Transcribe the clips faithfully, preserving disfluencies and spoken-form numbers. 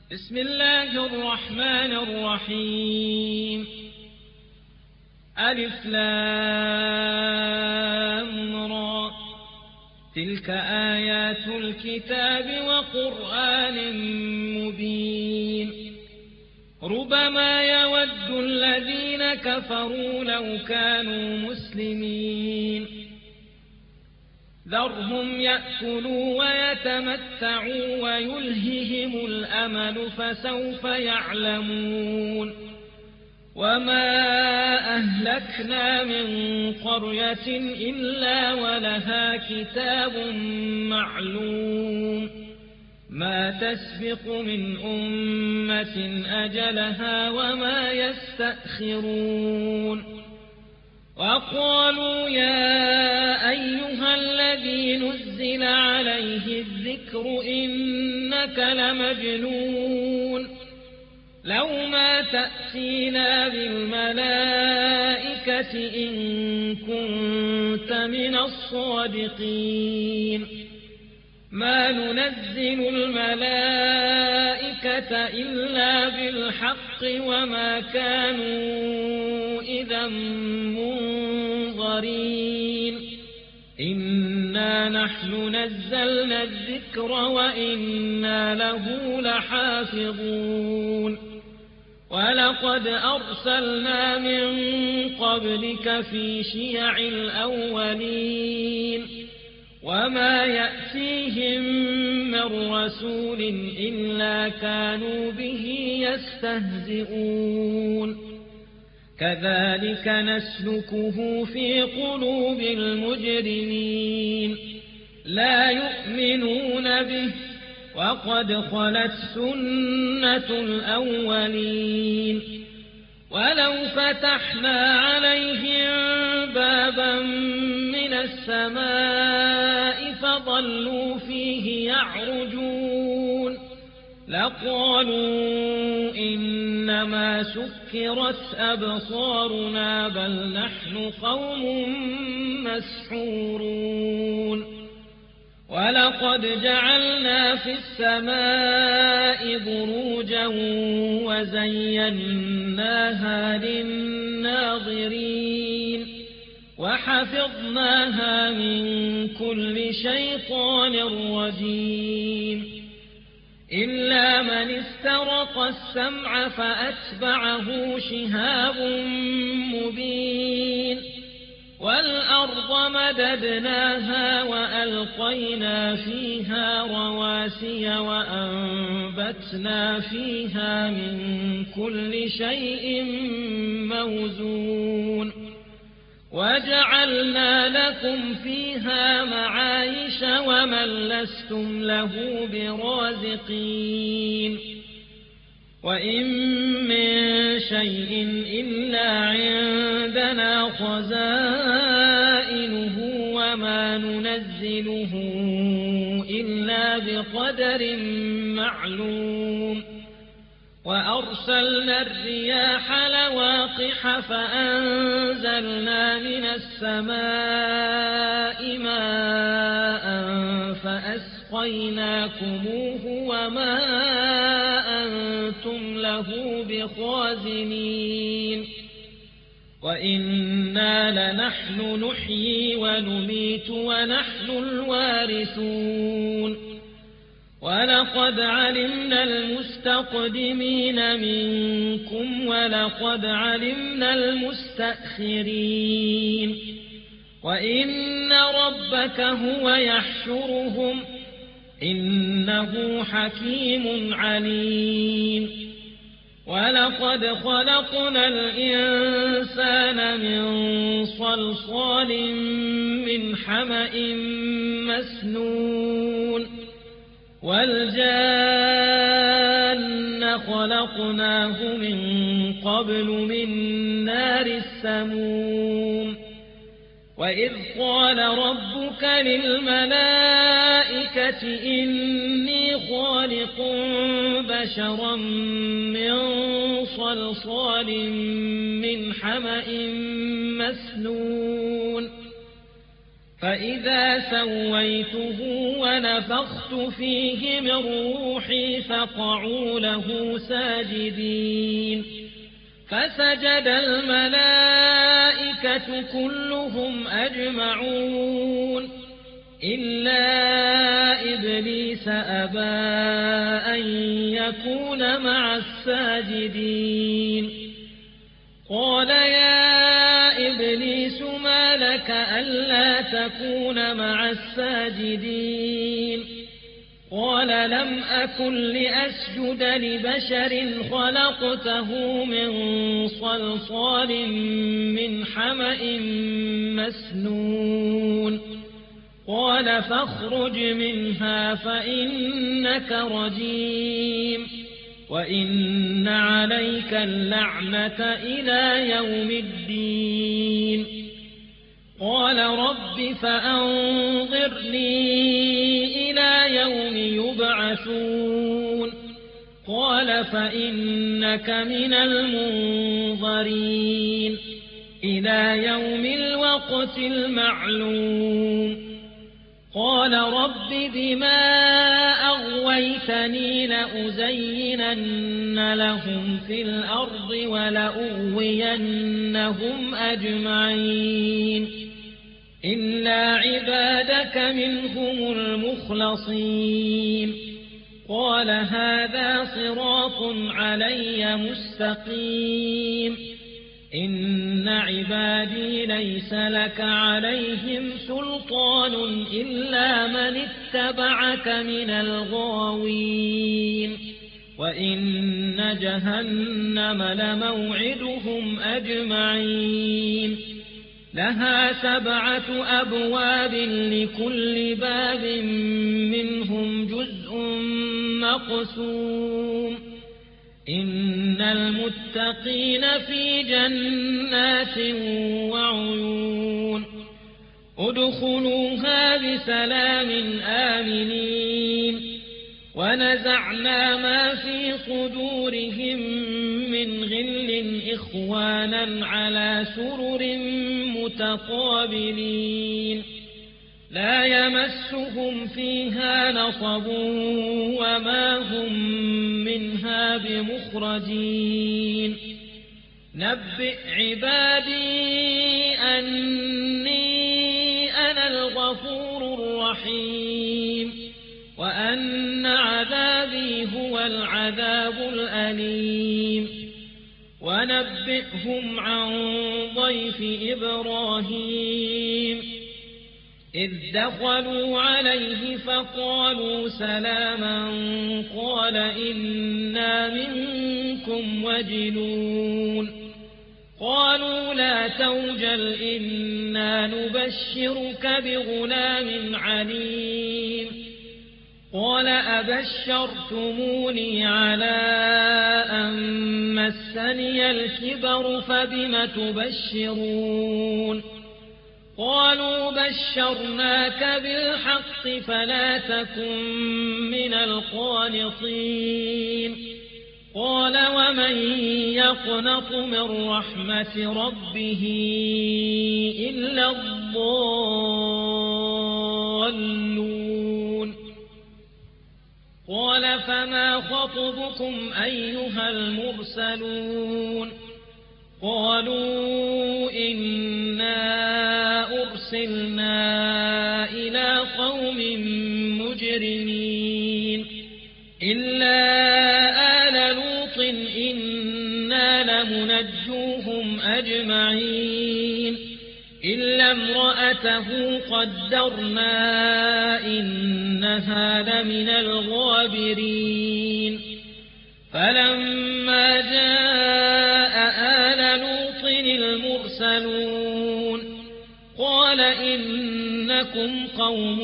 بسم الله الرحمن الرحيم. ألف لام را، تلك آيات الكتاب وقرآن مبين. ربما يود الذين كفروا لو كانوا مسلمين. ذرهم يأكلوا ويتمتعوا ويلههم الأمل فسوف يعلمون. وما أهلكنا من قرية إلا ولها كتاب معلوم، ما تسبق من أمة أجلها وما يستأخرون. وقالوا يا أيها الذي نزل عليه الذكر إنك لمجنون، لو ما تأتينا بالملائكة إن كنت من الصادقين. ما ننزل الملائكة إلا بالحق وما كانوا إذا منظرين. إنا نحن نزلنا الذكر وإنا له لحافظون. ولقد أرسلنا من قبلك في شيع الأولين، وما يأتيهم من رسول إلا كانوا به يستهزئون. كذلك نسلكه في قلوب المجرمين، لا يؤمنون به وقد خلت سنة الأولين. ولو فتحنا عليهم بابا من السماء فظلوا فيه يعرجون لقالوا إنما سكرت أبصارنا بل نحن قوم مسحورون. ولقد جعلنا في السماء بروجا وزيناها للناظرين وحفظناها من كل شيطان رجيم. إلا من استرق السمع فأتبعه شهاب مبين. والأرض مددناها وألقينا فيها رواسي وأنبتنا فيها من كل شيء موزون. وجعلنا لكم فيها معايش ومن لستم له برازقين. وإن من شيء إلا عندنا خزائنه وما ننزله إلا بقدر معلوم. وأرسلنا الرياح لواقح فأنزلنا من السماء ماء فأسقيناكموه وما أنتم له بخازنين. وإنا لنحن نحيي ونميت ونحن الوارثون. ولقد علمنا المستقدمين منكم ولقد علمنا المستأخرين. وإن ربك هو يحشرهم إنه حكيم عليم. ولقد خلقنا الإنسان من صلصال من حمأ مسنون. والجان خلقناه من قبل من نار السموم. وإذ قال ربك للملائكة إني خالق بشرا من صلصال من حمأ مسنون فإذا سويته ونفخت فيه من روحي فقعوا له ساجدين فسجد الملائكة كلهم أجمعون إلا إبليس أبى أن يكون مع الساجدين قال يا إبليس ما لك ألا تكون مع الساجدين قال لم أكن لأسجد لبشر خلقته من صلصال من حمأ مسنون قال فاخرج منها فإنك رجيم وإن عليك اللعنة إلى يوم الدين قال رب فأنظرني إلى يوم يبعثون قال فإنك من المنظرين إلى يوم الوقت المعلوم قال رب بما أغويتني لأزينن لهم في الأرض ولأغوينهم أجمعين إلا عبادك منهم المخلصين قال هذا صراط علي مستقيم إن عبادي ليس لك عليهم سلطان إلا من اتبعك من الغاوين وإن جهنم لموعدهم أجمعين لها سبعة أبواب لكل باب منهم جزء مقسوم إن المتقين في جنات وعيون ادخلوها بسلام آمنين ونزعنا ما في صدورهم من غل إخوانا على سرر متقابلين لا يمسهم فيها نصب وما هم منها بمخرجين نبئ عبادي أني أنا الغفور الرحيم وأن عذابي هو العذاب الأليم ونبئهم عن ضيف إبراهيم إذ دخلوا عليه فقالوا سلاما قال إنا منكم وجلون قالوا لا توجل إنا نبشرك بغلام عليم قال أبشرتموني على أن مسني الكبر فبم تبشرون قالوا بشرناك بالحق فلا تكن من القانطين قال ومن يقنط من رحمة ربه إلا الضالون قال فما خطبكم أيها المرسلون قالوا إنا أرسلنا إلى قوم مجرمين إلا آل لوط إنا لمنجوهم أجمعين إلا امرأته قدرنا إنها لمن الغابرين فلما جاء آل لوط المرسلون قال إنكم قوم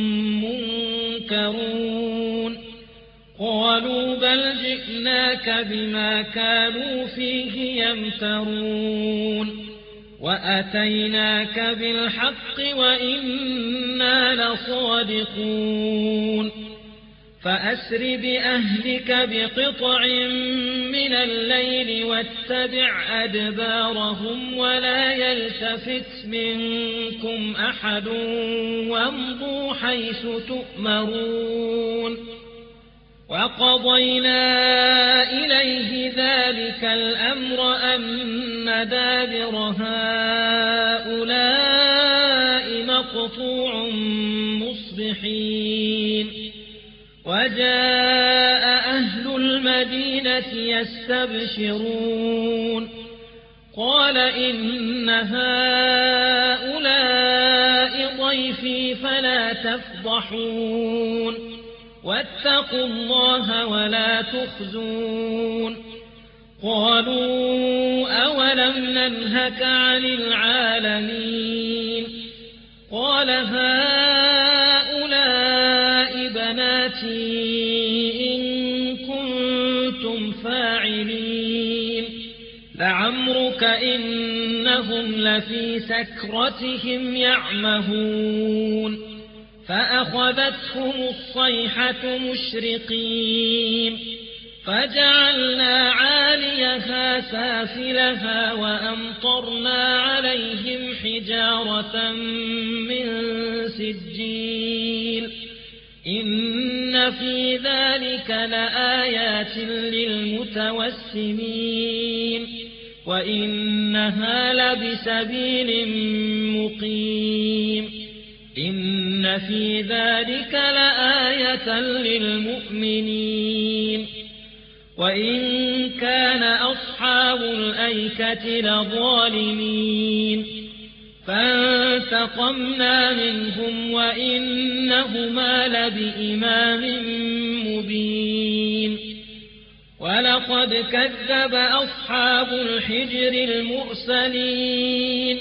منكرون قالوا بل جئناك بما كانوا فيه يمترون وأتيناك بالحق وإنا لصادقون فأسر بأهلك بقطع من الليل واتبع أدبارهم ولا يلتفت منكم أحد وامضوا حيث تؤمرون وقضينا إليه ذلك الأمر أن دابر هؤلاء مقطوع مصبحين وجاء أهل المدينة يستبشرون قال إن هؤلاء ضيفي فلا تفضحون واتقوا الله ولا تخزون قالوا أولم ننهك عن العالمين قال هؤلاء بناتي إن كنتم فاعلين لعمرك إنهم لفي سكرتهم يعمهون فأخذتهم الصيحة مشرقين فجعلنا عاليها سافلها وأمطرنا عليهم حجارة من سجيل إن في ذلك لآيات للمتوسمين وإنها لبسبيل مقيم إن في ذلك لآية للمؤمنين وإن كان أصحاب الأيكة لظالمين فانتقمنا منهم وإنهما لبإمام مبين ولقد كذب أصحاب الحجر المرسلين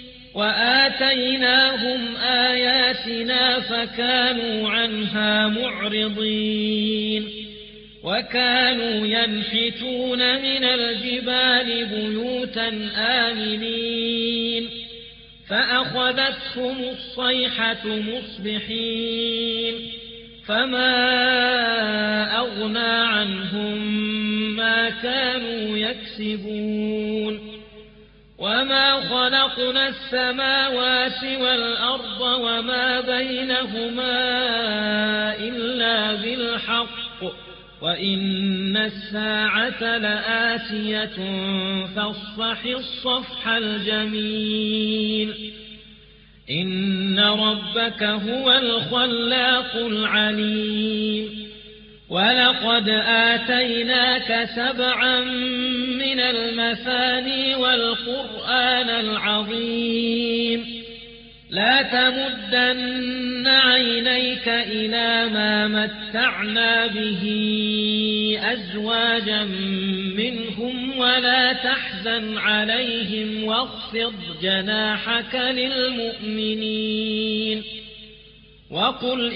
وآتيناهم آياتنا فكانوا عنها معرضين وكانوا ينحتون من الجبال بيوتا آمنين فأخذتهم الصيحة مصبحين فما أغنى عنهم ما كانوا يكسبون وما خلقنا السماوات والأرض وما بينهما إلا بالحق وإن الساعة لآتية فاصفح الصفح الجميل إن ربك هو الخلاق العليم ولقد آتيناك سبعا من المثاني والقرآن العظيم لا تمدن عينيك إلى ما متعنا به أزواجا منهم ولا تحزن عليهم واخفض جناحك للمؤمنين وقل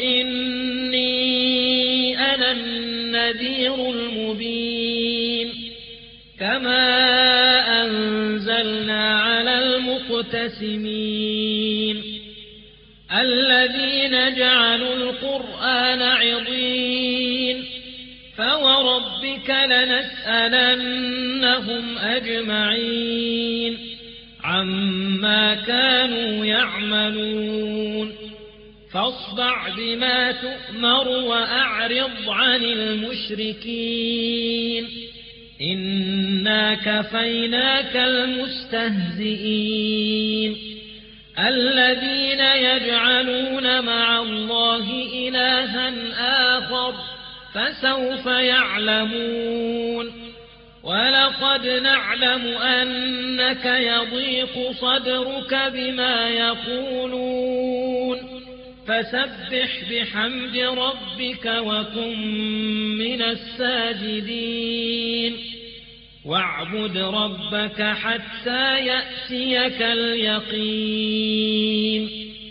إني أنا النذير المبين كما أنزلنا على المقتسمين الذين جعلوا القرآن عضين فوربك لنسألنهم أجمعين عما كانوا يعملون فاصدع بما تؤمر وأعرض عن المشركين إنا كفيناك المستهزئين الذين يجعلون مع الله إلها آخر فسوف يعلمون ولقد نعلم أنك يضيق صدرك بما يقولون فسبح بحمد ربك وكن من الساجدين واعبد ربك حتى يأتيك اليقين